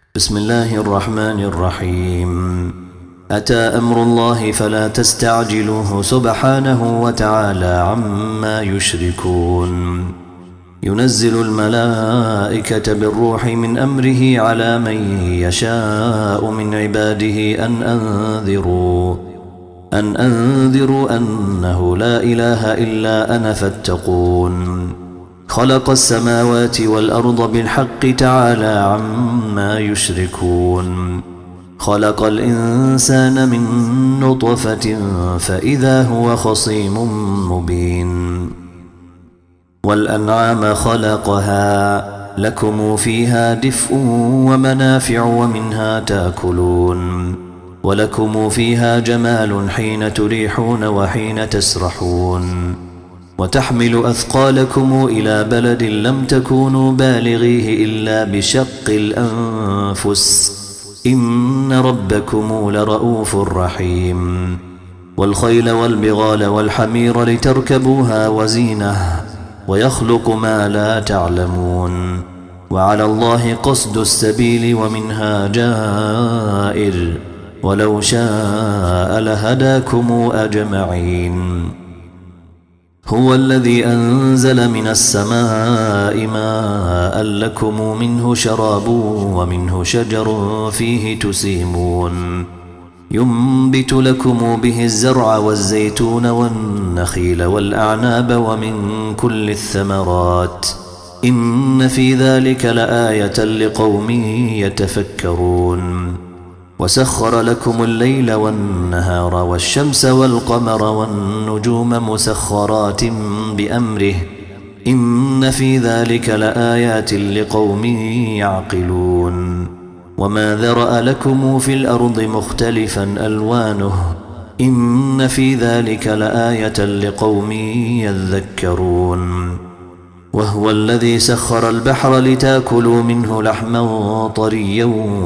بسم الله الرحمن الرحيم. أتى أمر الله فلا تستعجلوه سبحانه وتعالى عما يشركون. ينزل الملائكة بالروح من أمره على من يشاء من عباده أن أنذروا أنه لا إله إلا أنا فاتقون. خلق السماوات والأرض بالحق تعالى عما يشركون. خلق الإنسان من نطفة فإذا هو خصيم مبين. والأنعام خلقها لكم فيها دفء ومنافع ومنها تأكلون، ولكم فيها جمال حين تريحون وحين تسرحون، وتحمل أثقالكم إلى بلد لم تكونوا بالغيه إلا بشق الأنفس إن ربكم لرؤوف رحيم. والخيل والبغال والحمير لتركبوها وزينة، ويخلق ما لا تعلمون، وعلى الله قصد السبيل ومنها جائر، ولو شاء لهداكم أجمعين. هو الذي أنزل من السماء ماء لكم منه شراب ومنه شجر فيه تسيمون، ينبت لكم به الزرع والزيتون والنخيل والأعناب ومن كل الثمرات، إن في ذلك لآية لقوم يتفكرون. وسخر لكم الليل والنهار والشمس والقمر والنجوم مسخرات بأمره، إن في ذلك لآيات لقوم يعقلون. وما ذرأ لكم في الأرض مختلفا ألوانه، إن في ذلك لآية لقوم يذكرون. وهو الذي سخر البحر لتاكلوا منه لحما طريا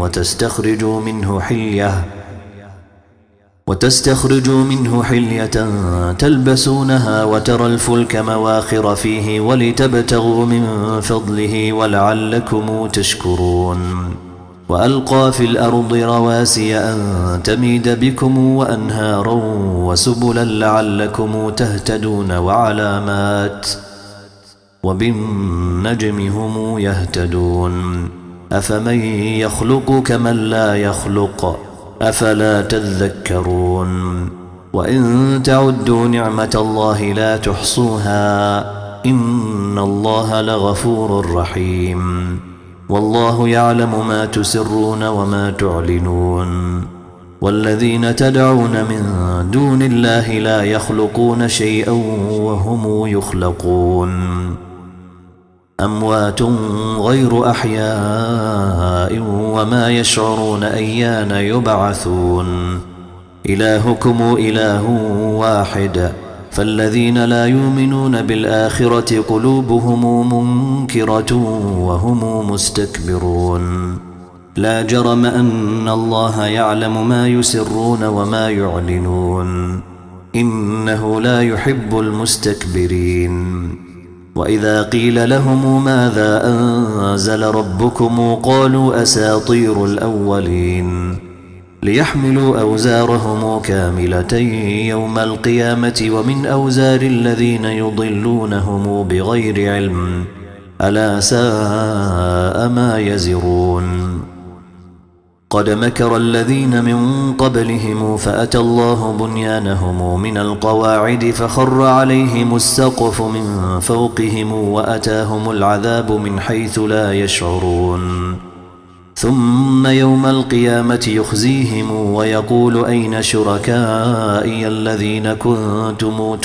وتستخرجوا منه حلية تلبسونها، وترى الفلك مواخر فيه ولتبتغوا من فضله ولعلكم تشكرون. وألقى في الأرض رواسي أن تميد بكم وأنهارا وسبلا لعلكم تهتدون وعلامات، وبالنجم هم يهتدون. أفمن يخلق كمن لا يخلق أفلا تذكرون. وإن تعدوا نعمة الله لا تحصوها إن الله لغفور رحيم. والله يعلم ما تسرون وما تعلنون. والذين تدعون من دون الله لا يخلقون شيئا وهم يخلقون، أموات غير أحياء وما يشعرون أيان يبعثون. إلهكم إله واحد، فالذين لا يؤمنون بالآخرة قلوبهم منكرة وهم مستكبرون. لا جرم أن الله يعلم ما يسرون وما يعلنون، إنه لا يحب المستكبرين. وإذا قيل لهم ماذا أنزل ربكم قالوا أساطير الأولين، ليحملوا أوزارهم كاملة يوم القيامة ومن أوزار الذين يضلونهم بغير علم، ألا ساء ما يزرون. قد مكر الذين من قبلهم فأتى الله بنيانهم من القواعد فخر عليهم السقف من فوقهم وأتاهم العذاب من حيث لا يشعرون. ثم يوم القيامة يخزيهم ويقول أين شركائي الذين كنتم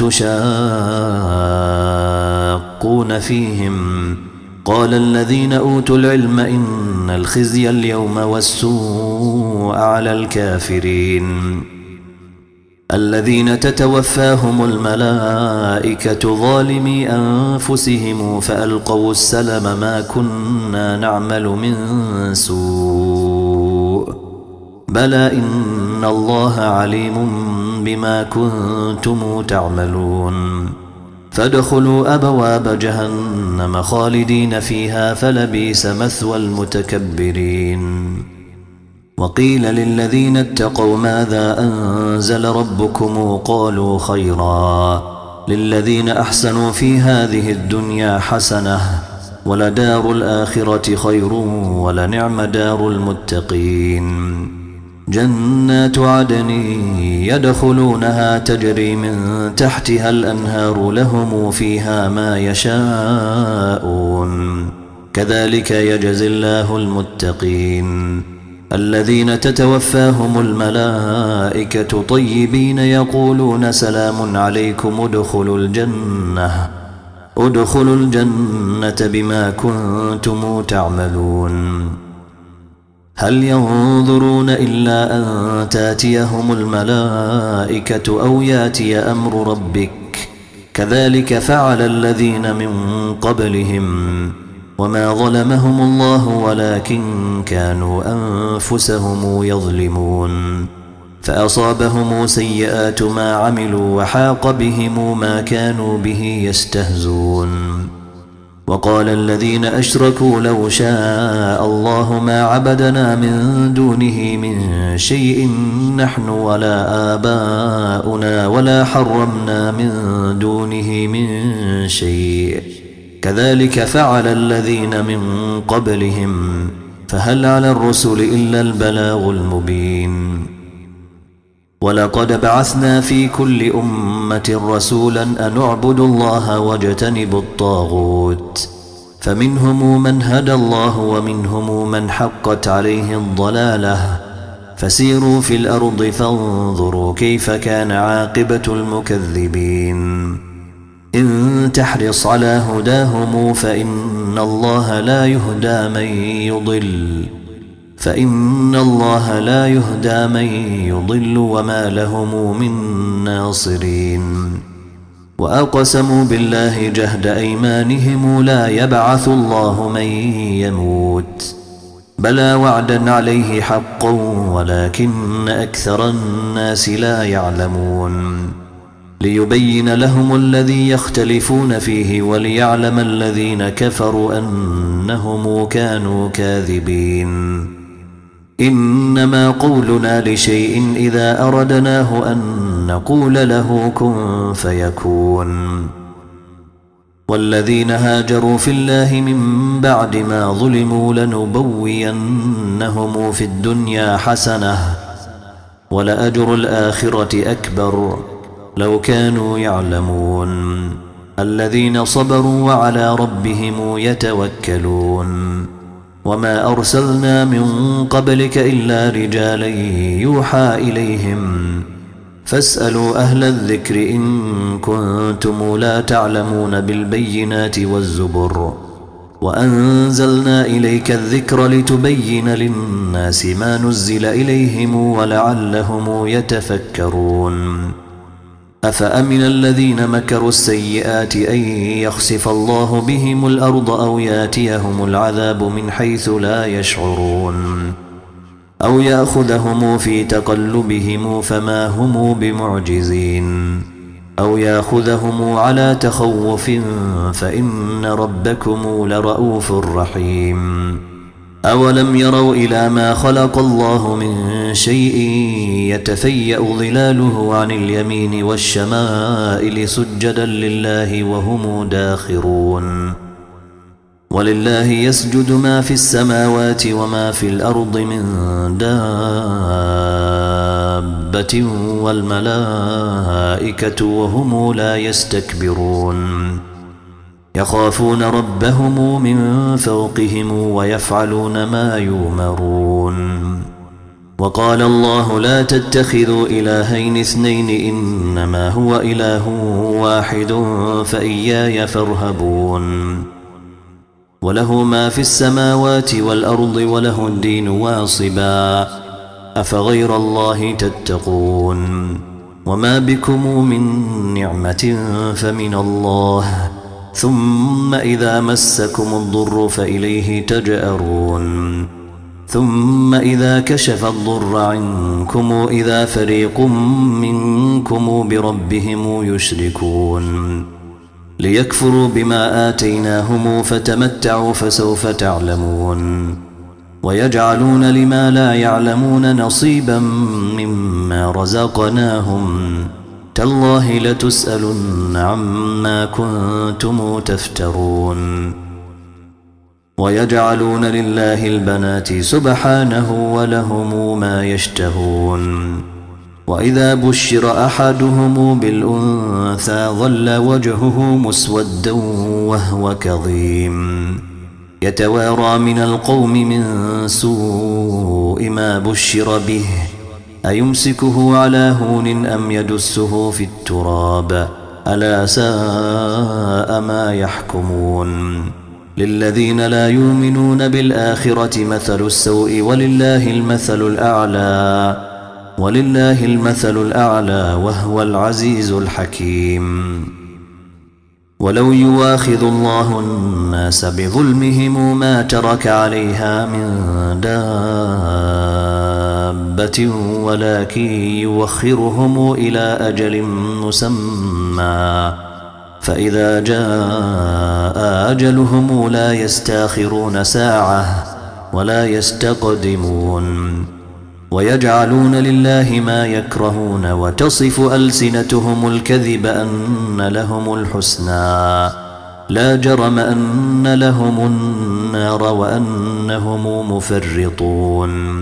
تشاقون فيهم؟ قال الذين أوتوا العلم إن الخزي اليوم والسوء على الكافرين الذين تتوفاهم الملائكة ظالمي أنفسهم فألقوا السلم ما كنا نعمل من سوء بلى إن الله عليم بما كنتم تعملون. فادخلوا أبواب جهنم خالدين فيها فلبئس مثوى المتكبرين. وقيل للذين اتقوا ماذا أنزل ربكم قالوا خيرا للذين أحسنوا في هذه الدنيا حسنة ولدار الآخرة خير ولنعم دار المتقين. جنات عدن يدخلونها تجري من تحتها الأنهار لهم فيها ما يشاءون كذلك يجزي الله المتقين الذين تتوفاهم الملائكة طيبين يقولون سلام عليكم ادخلوا الجنة بما كنتم تعملون. هل ينظرون إلا أن تاتيهم الملائكة أو ياتي أمر ربك كذلك فعل الذين من قبلهم وما ظلمهم الله ولكن كانوا أنفسهم يظلمون. فأصابهم سيئات ما عملوا وحاق بهم ما كانوا به يستهزون. وقال الذين أشركوا لو شاء الله ما عبدنا من دونه من شيء نحن ولا آباؤنا ولا حرمنا من دونه من شيء كذلك فعل الذين من قبلهم فهل على الرسل إلا البلاغ المبين. ولقد بعثنا في كل أمة رسولا أن اعبدوا الله واجتنبوا الطاغوت فمنهم من هدى الله ومنهم من حقت عليه الضلالة فسيروا في الأرض فانظروا كيف كان عاقبة المكذبين. إن تحرص على هداهم فإن الله لا يهدى من يضل وما لهم من ناصرين. وأقسموا بالله جهد أيمانهم لا يبعث الله من يموت بلى وعدا عليه حقا ولكن أكثر الناس لا يعلمون. ليبين لهم الذي يختلفون فيه وليعلم الذين كفروا أنهم كانوا كاذبين. إنما قولنا لشيء إذا أردناه أن نقول له كن فيكون. والذين هاجروا في الله من بعد ما ظلموا لنبوينهم في الدنيا حسنة ولأجر الآخرة أكبر لو كانوا يعلمون. الذين صبروا وعلى ربهم يتوكلون. وما أرسلنا من قبلك إلا رجالا يوحى إليهم فاسألوا أهل الذكر إن كنتم لا تعلمون بالبينات والزبر وأنزلنا إليك الذكر لتبين للناس ما نزل إليهم ولعلهم يتفكرون. أفأمن الذين مكروا السيئات أن يخسف الله بهم الأرض أو ياتيهم العذاب من حيث لا يشعرون أو يأخذهم في تقلبهم فما هم بمعجزين أو يأخذهم على تخوف فإن ربكم لرؤوف رحيم. أولم يروا إلى ما خلق الله من شيء يتفيأ ظلاله عن اليمين والشمائل سجدا لله وهم داخرون. ولله يسجد ما في السماوات وما في الأرض من دابة والملائكة وهم لا يستكبرون يخافون ربهم من فوقهم ويفعلون ما يؤمرون. وقال الله لا تتخذوا إلهين اثنين إنما هو إله واحد فإياي فارهبون. وله ما في السماوات والأرض وله الدين واصبا أفغير الله تتقون. وما بكم من نعمة فمن الله ثم إذا مسكم الضر فإليه تجأرون. ثم إذا كشف الضر عنكم إذا فريق منكم بربهم يشركون. ليكفروا بما آتيناهم فتمتعوا فسوف تعلمون ويجعلون لما لا يعلمون نصيبا مما رزقناهم تالله لتسألن عما كنتم تفترون ويجعلون لله البنات سبحانه ولهم ما يشتهون وإذا بشر أحدهم بالأنثى ظل وجهه مسودا وهو كظيم يتوارى من القوم من سوء ما بشر به أيمسكه على هون أم يدسه في التراب ألا ساء ما يحكمون للذين لا يؤمنون بالآخرة مثل السوء ولله المثل الأعلى وهو العزيز الحكيم ولو يواخذ الله الناس بظلمهم ما ترك عليها من دابة ولكن يوخرهم إلى أجل مسمى فإذا جاء أجلهم لا يستاخرون ساعة ولا يستقدمون ويجعلون لله ما يكرهون وتصف ألسنتهم الكذب أن لهم الحسنى لا جرم أن لهم النار وأنهم مفرطون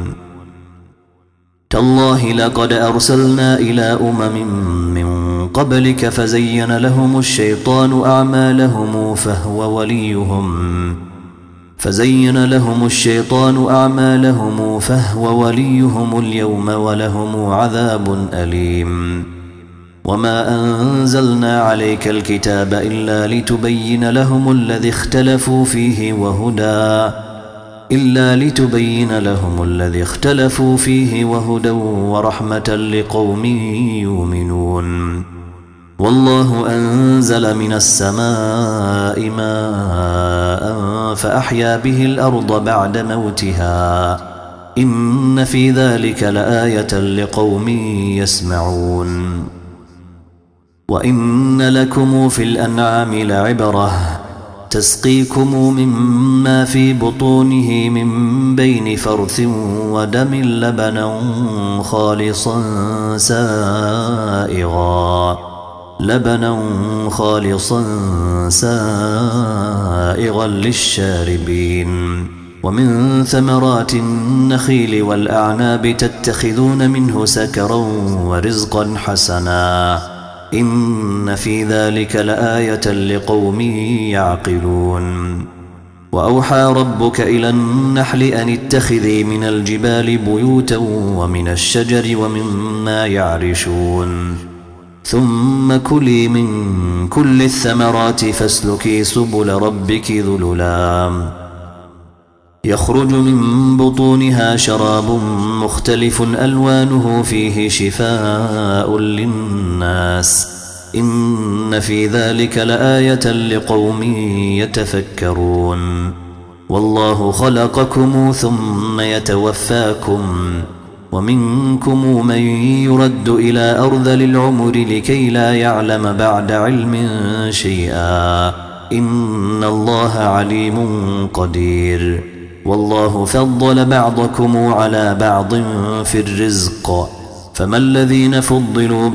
تالله لقد أرسلنا إلى أمم من قبلك فزين لهم الشيطان أعمالهم فهو وليهم اليوم ولهم عذاب أليم وما أنزلنا عليك الكتاب إلا لتبين لهم الذي اختلفوا فيه وهدى ورحمة لقوم يؤمنون والله أنزل من السماء ماء فأحيا به الأرض بعد موتها إن في ذلك لآية لقوم يسمعون وإن لكم في الأنعام لعبرة تسقيكم مما في بطونه من بين فرث ودم لبنا خالصا سائغا للشاربين ومن ثمرات النخيل والأعناب تتخذون منه سكرا ورزقا حسنا إن في ذلك لآية لقوم يعقلون وأوحى ربك إلى النحل أن اتخذي من الجبال بيوتا ومن الشجر ومما يعرشون ثم كلي من كل الثمرات فاسلكي سبل ربك ذللا يخرج من بطونها شراب مختلف ألوانه فيه شفاء للناس إن في ذلك لآية لقوم يتفكرون والله خلقكم ثم يتوفاكم ومنكم من يرد إلى أرذل العمر لكي لا يعلم بعد علم شيئا إن الله عليم قدير والله فضل بعضكم على بعض في الرزق فما الذين فضلوا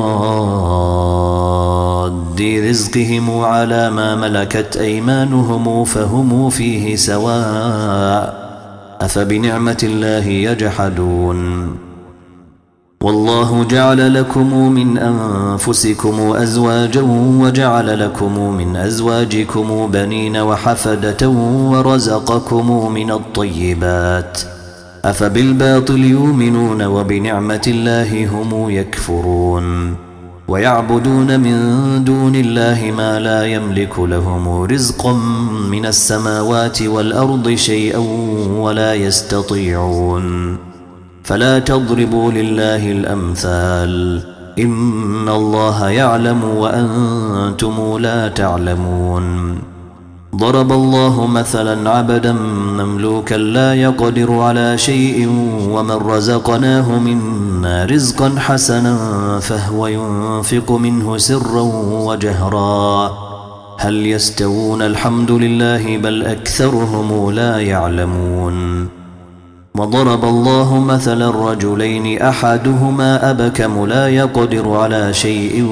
براد رزقهم على ما ملكت أيمانهم فهم فيه سواء أفبنعمة الله يجحدون والله جعل لكم من أنفسكم أزواجا وجعل لكم من أزواجكم بنين وحفدة ورزقكم من الطيبات أفبالباطل يؤمنون وبنعمة الله هم يكفرون ويعبدون من دون الله ما لا يملك لهم رزقا من السماوات والأرض شيئا ولا يستطيعون فلا تضربوا لله الأمثال إن الله يعلم وأنتم لا تعلمون ضرب الله مثلا عبدا مملوكا لا يقدر على شيء ومن رزقناه منا رزقا حسنا فهو ينفق منه سرا وجهرا هل يستوون؟ الحمد لله بل أكثرهم لا يعلمون. وضرب الله مثلا الرجلين أحدهما أبكم لا يقدر على شيء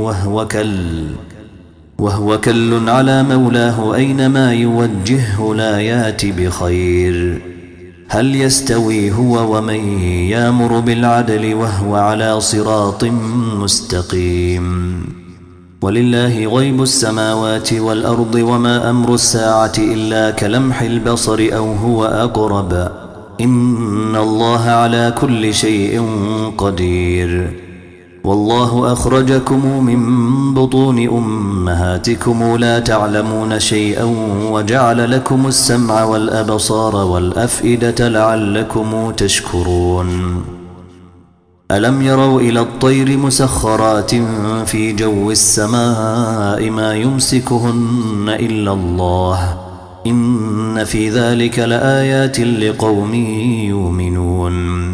وهو كل على مولاه أينما يوجهه لا يات بخير. هل يستوي هو ومن يأمر بالعدل وهو على صراط مستقيم؟ ولله غيب السماوات والأرض وما أمر الساعة إلا كلمح البصر أو هو أقرب إن الله على كل شيء قدير. والله أخرجكم من بطون أمهاتكم لا تعلمون شيئا وجعل لكم السمع والأبصار والأفئدة لعلكم تشكرون. ألم يروا إلى الطير مسخرات في جو السماء ما يمسكهن إلا الله إن في ذلك لآيات لقوم يؤمنون.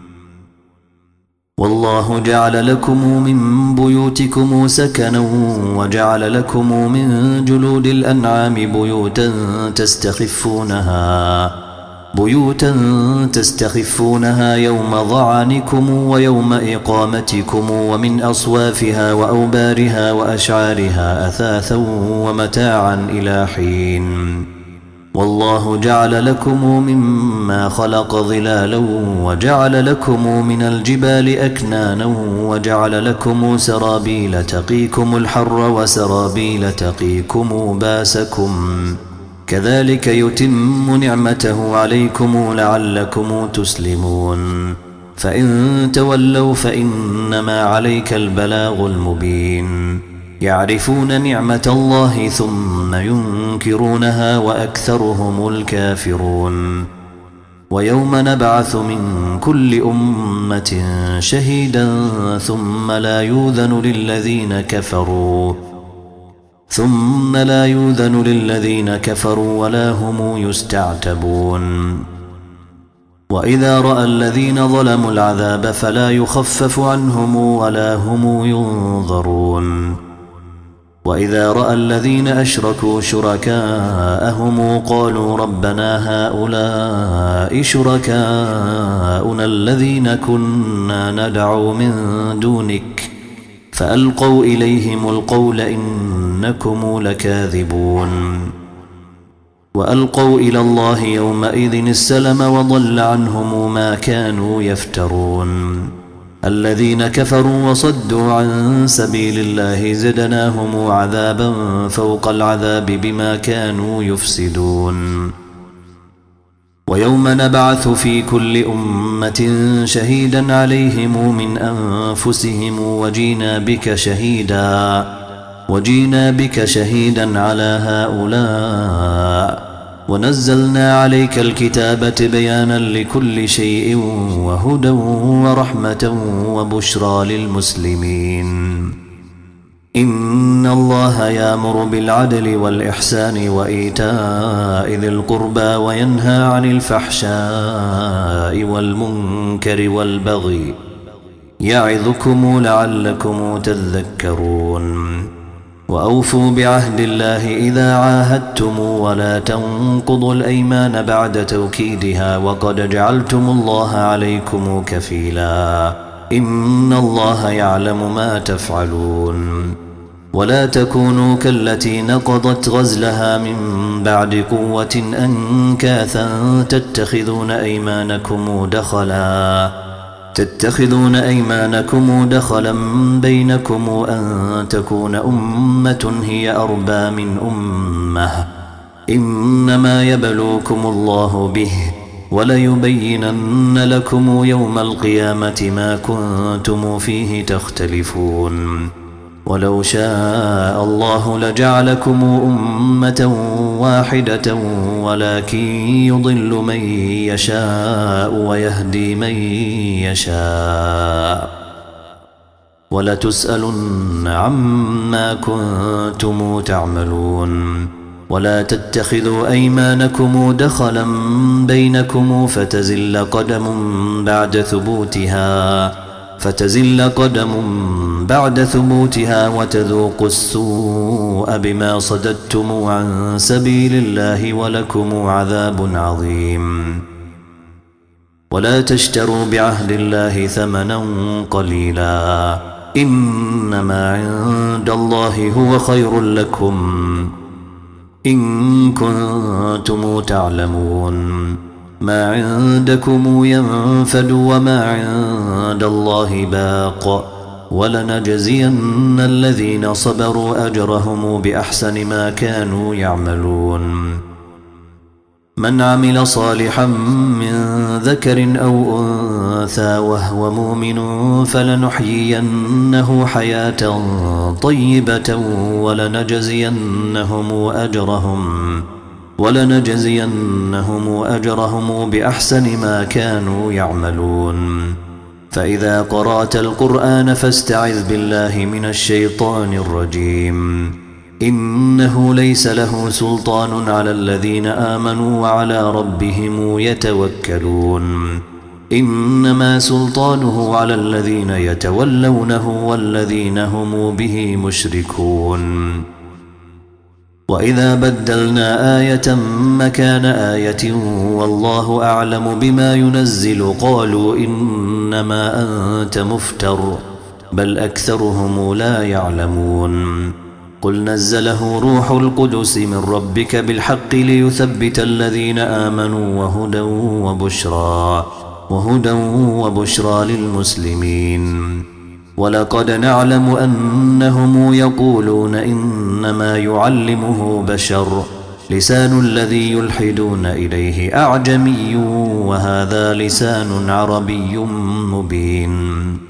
والله جعل لكم من بيوتكم سكنا وجعل لكم من جلود الأنعام بيوتا تستخفونها يوم ضعنكم ويوم إقامتكم ومن أصوافها وأوبارها وأشعارها أثاثا ومتاعا إلى حين. والله جعل لكم مما خلق ظلالا وجعل لكم من الجبال أكنانا وجعل لكم سرابيل تقيكم الحر وسرابيل تقيكم باسكم كذلك يتم نعمته عليكم لعلكم تسلمون. فإن تولوا فإنما عليك البلاغ المبين. يعرفون نعمة الله ثم ينكرونها وأكثرهم الكافرون. ويوم نبعث من كل أمة شهيدا ثم لا يؤذن للذين كفروا ولا هم يستعتبون. وإذا رأى الذين ظلموا العذاب فلا يخفف عنهم ولا هم ينظرون. وإذا رأى الذين أشركوا شركاءهم قالوا ربنا هؤلاء شركاؤنا الذين كنا ندعو من دونك فألقوا إليهم القول إنكم لكاذبون. وألقوا إلى الله يومئذ السلم وضل عنهم ما كانوا يفترون. الذين كفروا وصدوا عن سبيل الله زدناهم عذابا فوق العذاب بما كانوا يفسدون. ويوم نبعث في كل أمة شهيدا عليهم من أنفسهم وجينا بك شهيدا على هؤلاء ونزلنا عليك الكتاب بيانا لكل شيء وهدى ورحمة وبشرى للمسلمين. إن الله يأمر بالعدل والإحسان وإيتاء ذي القربى وينهى عن الفحشاء والمنكر والبغي يعظكم لعلكم تذكرون. وأوفوا بعهد الله إذا عاهدتم ولا تنقضوا الأيمان بعد توكيدها وقد جعلتم الله عليكم كفيلا إن الله يعلم ما تفعلون. ولا تكونوا كالتي نقضت غزلها من بعد قوة أنكاثا تتخذون أيمانكم دخلا بينكم أن تكون أمة هي أربى من أمة إنما يبلوكم الله به وليبينن لكم يوم القيامة ما كنتم فيه تختلفون. ولو شاء الله لجعلكم أمة واحدة ولكن يضل من يشاء ويهدي من يشاء ولتسألن عما كنتم تعملون. ولا تتخذوا أيمانكم دخلا بينكم فتزل قدم بعد ثبوتها فتزل قدم بعد ثبوتها وتذوقوا السوء بما صددتم عن سبيل الله ولكم عذاب عظيم. ولا تشتروا بعهد الله ثمنا قليلا إنما عند الله هو خير لكم إن كنتم تعلمون. ما عندكم ينفد وما عند الله باق ولنجزين الذين صبروا أجرهم بأحسن ما كانوا يعملون. من عمل صالحا من ذكر أو أنثى وهو مؤمن فلنحيينه حياة طيبة ولنجزينهم أجرهم بأحسن ما كانوا يعملون. فإذا قرأت القرآن فاستعذ بالله من الشيطان الرجيم. إنه ليس له سلطان على الذين آمنوا وعلى ربهم يتوكلون. إنما سلطانه على الذين يتولونه والذين هم به مشركون. وإذا بدلنا آية مكان آية والله أعلم بما ينزل قالوا إنما أنت مفتر بل أكثرهم لا يعلمون. قل نزله روح القدس من ربك بالحق ليثبت الذين آمنوا وهدى وبشرى للمسلمين. ولقد نعلم أنهم يقولون إنما يعلمه بشر لسان الذي يلحدون إليه أعجمي وهذا لسان عربي مبين.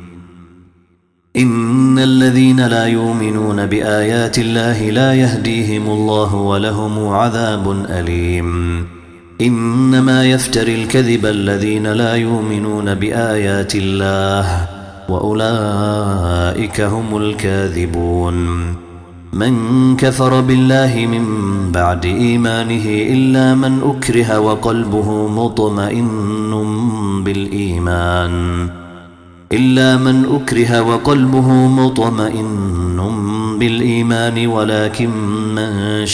إن الذين لا يؤمنون بآيات الله لا يهديهم الله ولهم عذاب أليم. إنما يفتري الكذب الذين لا يؤمنون بآيات الله وأولئك هم الكاذبون. من كفر بالله من بعد إيمانه إلا من أكره وقلبه مطمئن بالإيمان ولكن من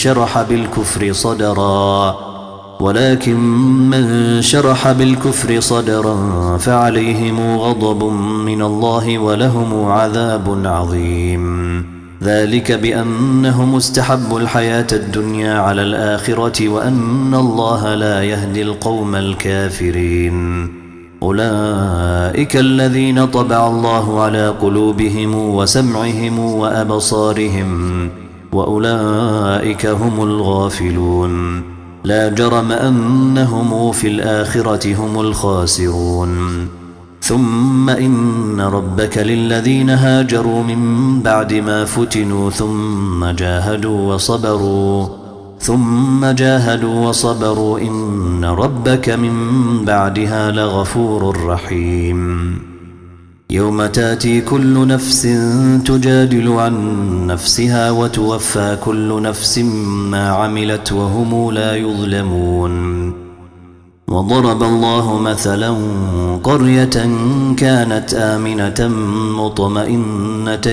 شرح بالكفر صدرا فعليهم غضب من الله ولهم عذاب عظيم. ذلك بأنهم استحبوا الحياة الدنيا على الآخرة وأن الله لا يهدي القوم الكافرين. أولئك الذين طبع الله على قلوبهم وسمعهم وأبصارهم وأولئك هم الغافلون. لا جرم أنهم في الآخرة هم الخاسرون. ثم إن ربك للذين هاجروا من بعد ما فتنوا ثم جاهدوا وصبروا إن ربك من بعدها لغفور رحيم. يوم تاتي كل نفس تجادل عن نفسها وتوفى كل نفس ما عملت وهم لا يظلمون. وضرب الله مثلا قرية كانت آمنة مطمئنة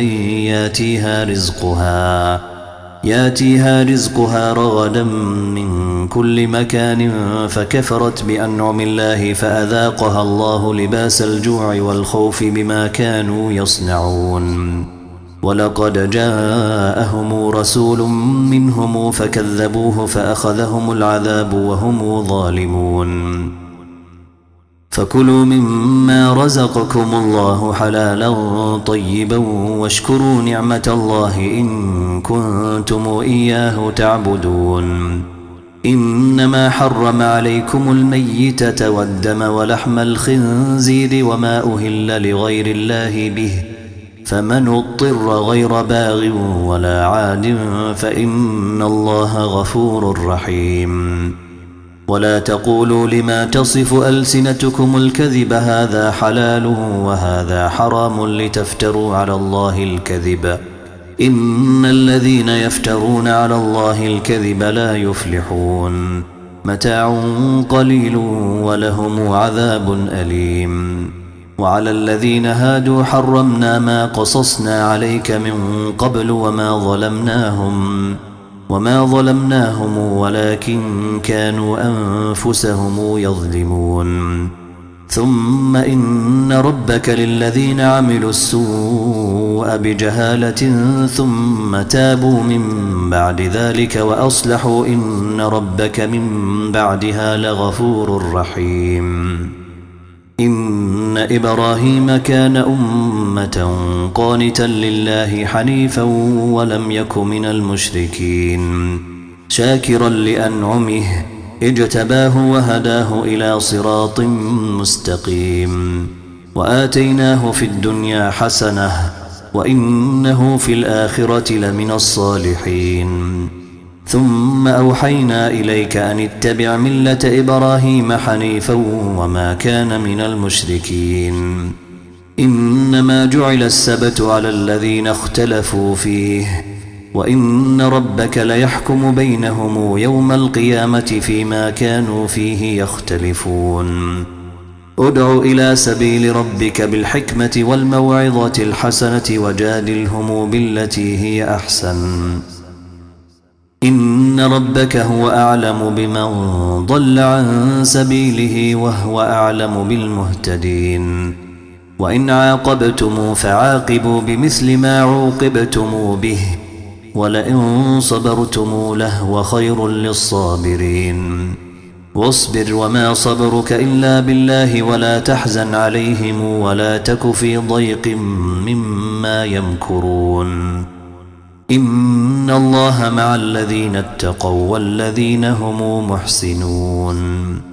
ياتيها رزقها رغدا من كل مكان فكفرت بأنعم الله فأذاقها الله لباس الجوع والخوف بما كانوا يصنعون. ولقد جاءهم رسول منهم فكذبوه فأخذهم العذاب وهم ظالمون. فكلوا مما رزقكم الله حلالا طيبا واشكروا نعمة الله إن كنتم إياه تعبدون. إنما حرم عليكم الميتة والدم ولحم الخنزير وما أهل لغير الله به فمن اضطر غير باغ ولا عاد فإن الله غفور رحيم. ولا تقولوا لما تصف ألسنتكم الكذب هذا حلال وهذا حرام لتفتروا على الله الكذب إن الذين يفترون على الله الكذب لا يفلحون. متاع قليل ولهم عذاب أليم. وعلى الذين هادوا حرمنا ما قصصنا عليك من قبل وما ظلمناهم ولكن كانوا أنفسهم يظلمون ثم إن ربك للذين عملوا السوء بجهالة ثم تابوا من بعد ذلك وأصلحوا إن ربك من بعدها لغفور رحيم إن إبراهيم كان أمة قانتا لله حنيفا ولم يك من المشركين شاكرا لأنعمه اجتباه وهداه إلى صراط مستقيم وآتيناه في الدنيا حسنة وإنه في الآخرة لمن الصالحين ثم أوحينا إليك أن اتبع ملة إبراهيم حنيفا وما كان من المشركين إنما جعل السبت على الذين اختلفوا فيه وإن ربك ليحكم بينهم يوم القيامة فيما كانوا فيه يختلفون ادع إلى سبيل ربك بالحكمة والموعظة الحسنة وجادلهم بالتي هي أحسن إن ربك هو أعلم بمن ضل عن سبيله وهو أعلم بالمهتدين وإن عاقبتم فعاقبوا بمثل ما عوقبتم به ولئن صبرتم لهو خير للصابرين واصبر وما صبرك إلا بالله ولا تحزن عليهم ولا تك في ضيق مما يمكرون إن الله مع الذين اتقوا والذين هم محسنون